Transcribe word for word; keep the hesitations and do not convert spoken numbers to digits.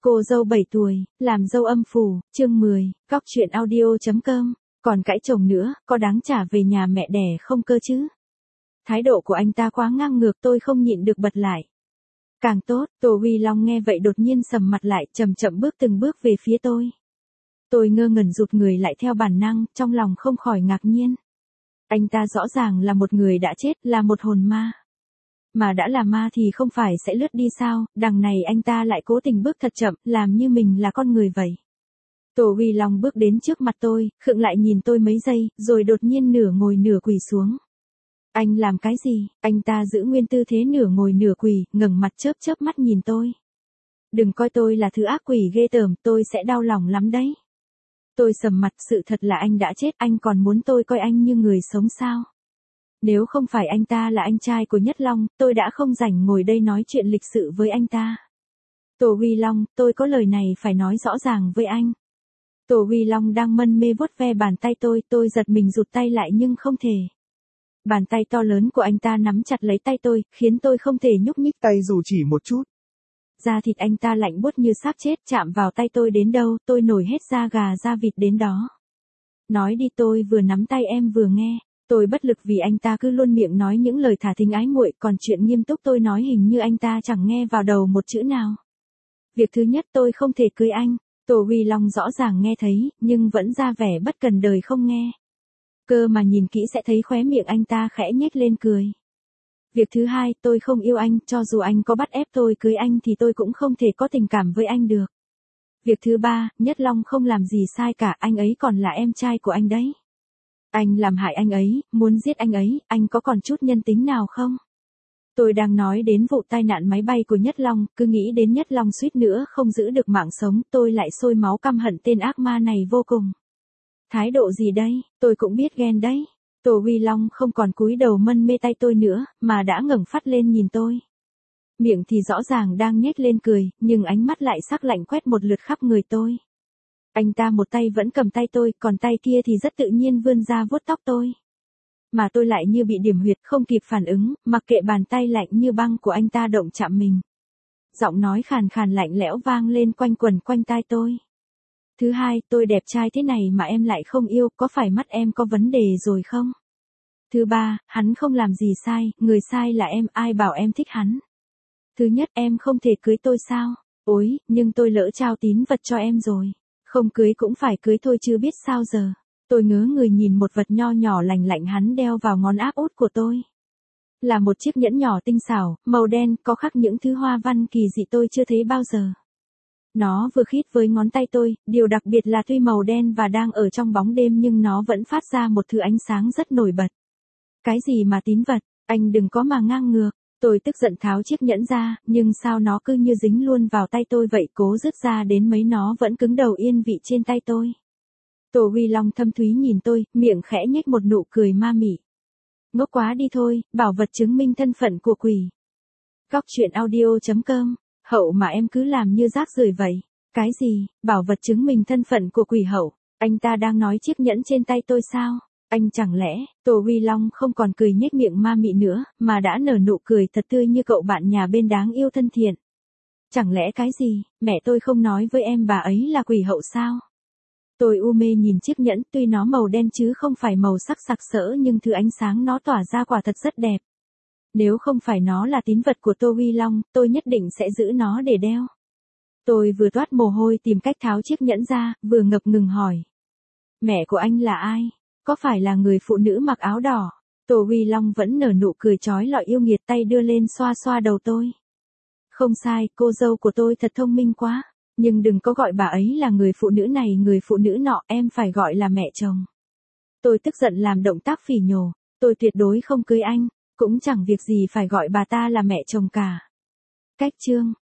Cô dâu bảy tuổi, làm dâu âm phủ, chương mười, góc chuyện audio.com, còn cãi chồng nữa, có đáng trả về nhà mẹ đẻ không cơ chứ? Thái độ của anh ta quá ngang ngược, tôi không nhịn được bật lại. Càng tốt, Tô Huy Long nghe vậy đột nhiên sầm mặt lại, chậm chậm bước từng bước về phía tôi. Tôi ngơ ngẩn rụt người lại theo bản năng, trong lòng không khỏi ngạc nhiên. Anh ta rõ ràng là một người đã chết, là một hồn ma. Mà đã là ma thì không phải sẽ lướt đi sao, đằng này anh ta lại cố tình bước thật chậm, làm như mình là con người vậy. Tô Huy Long bước đến trước mặt tôi, khựng lại nhìn tôi mấy giây, rồi đột nhiên nửa ngồi nửa quỳ xuống. Anh làm cái gì? Anh ta giữ nguyên tư thế nửa ngồi nửa quỳ, ngẩng mặt chớp chớp mắt nhìn tôi. Đừng coi tôi là thứ ác quỷ ghê tởm, tôi sẽ đau lòng lắm đấy. Tôi sầm mặt, sự thật là anh đã chết, anh còn muốn tôi coi anh như người sống sao? Nếu không phải anh ta là anh trai của Nhất Long, tôi đã không rảnh ngồi đây nói chuyện lịch sự với anh ta. Tô Huy Long, tôi có lời này phải nói rõ ràng với anh. Tô Huy Long đang mân mê vuốt ve bàn tay tôi, tôi giật mình rụt tay lại nhưng không thể. Bàn tay to lớn của anh ta nắm chặt lấy tay tôi, khiến tôi không thể nhúc nhích tay dù chỉ một chút. Da thịt anh ta lạnh buốt như xác chết, chạm vào tay tôi đến đâu, tôi nổi hết da gà da vịt đến đó. Nói đi, tôi vừa nắm tay em vừa nghe. Tôi bất lực vì anh ta cứ luôn miệng nói những lời thả thính ái muội, còn chuyện nghiêm túc tôi nói hình như anh ta chẳng nghe vào đầu một chữ nào. Việc thứ nhất, tôi không thể cưới anh. Tô Huy Long rõ ràng nghe thấy, nhưng vẫn ra vẻ bất cần đời không nghe. Cơ mà nhìn kỹ sẽ thấy khóe miệng anh ta khẽ nhếch lên cười. Việc thứ hai, tôi không yêu anh, cho dù anh có bắt ép tôi cưới anh thì tôi cũng không thể có tình cảm với anh được. Việc thứ ba, Nhất Long không làm gì sai cả, anh ấy còn là em trai của anh đấy. Anh làm hại anh ấy, muốn giết anh ấy, anh có còn chút nhân tính nào không? Tôi đang nói đến vụ tai nạn máy bay của Nhất Long, cứ nghĩ đến Nhất Long suýt nữa không giữ được mạng sống, tôi lại sôi máu căm hận tên ác ma này vô cùng. Thái độ gì đây, tôi cũng biết ghen đấy. Tô Huy Long không còn cúi đầu mân mê tay tôi nữa, mà đã ngẩng phát lên nhìn tôi. Miệng thì rõ ràng đang nhếch lên cười, nhưng ánh mắt lại sắc lạnh quét một lượt khắp người tôi. Anh ta một tay vẫn cầm tay tôi, còn tay kia thì rất tự nhiên vươn ra vuốt tóc tôi. Mà tôi lại như bị điểm huyệt, không kịp phản ứng, mặc kệ bàn tay lạnh như băng của anh ta động chạm mình. Giọng nói khàn khàn lạnh lẽo vang lên quanh quẩn quanh tai tôi. Thứ hai, tôi đẹp trai thế này mà em lại không yêu, có phải mắt em có vấn đề rồi không? Thứ ba, hắn không làm gì sai, người sai là em, ai bảo em thích hắn? Thứ nhất, em không thể cưới tôi sao? Ôi, nhưng tôi lỡ trao tín vật cho em rồi. Không cưới cũng phải cưới thôi chứ biết sao giờ. Tôi ngớ người nhìn một vật nho nhỏ lành lạnh hắn đeo vào ngón áp út của tôi. Là một chiếc nhẫn nhỏ tinh xảo, màu đen, có khắc những thứ hoa văn kỳ dị tôi chưa thấy bao giờ. Nó vừa khít với ngón tay tôi, điều đặc biệt là tuy màu đen và đang ở trong bóng đêm nhưng nó vẫn phát ra một thứ ánh sáng rất nổi bật. Cái gì mà tín vật, anh đừng có mà ngang ngược. Tôi tức giận tháo chiếc nhẫn ra, nhưng sao nó cứ như dính luôn vào tay tôi vậy, cố rứt ra đến mấy nó vẫn cứng đầu yên vị trên tay tôi. Tô Huy Long thâm thúy nhìn tôi, miệng khẽ nhếch một nụ cười ma mị. Ngốc quá đi thôi, bảo vật chứng minh thân phận của quỷ. Góc chuyện audio.com, Hậu mà em cứ làm như rác rưởi vậy. Cái gì, bảo vật chứng minh thân phận của quỷ Hậu, anh ta đang nói chiếc nhẫn trên tay tôi sao? Anh chẳng lẽ, Tô Huy Long không còn cười nhếch miệng ma mị nữa, mà đã nở nụ cười thật tươi như cậu bạn nhà bên đáng yêu thân thiện. Chẳng lẽ cái gì, mẹ tôi không nói với em bà ấy là quỷ Hậu sao? Tôi u mê nhìn chiếc nhẫn, tuy nó màu đen chứ không phải màu sắc sặc sỡ nhưng thứ ánh sáng nó tỏa ra quả thật rất đẹp. Nếu không phải nó là tín vật của Tô Huy Long, tôi nhất định sẽ giữ nó để đeo. Tôi vừa toát mồ hôi tìm cách tháo chiếc nhẫn ra, vừa ngập ngừng hỏi. Mẹ của anh là ai? Có phải là người phụ nữ mặc áo đỏ? Tô Huy Long vẫn nở nụ cười chói lọi yêu nghiệt, tay đưa lên xoa xoa đầu tôi. Không sai, cô dâu của tôi thật thông minh quá. Nhưng đừng có gọi bà ấy là người phụ nữ này người phụ nữ nọ, em phải gọi là mẹ chồng. Tôi tức giận làm động tác phỉ nhổ. Tôi tuyệt đối không cưới anh, cũng chẳng việc gì phải gọi bà ta là mẹ chồng cả. Cách chương.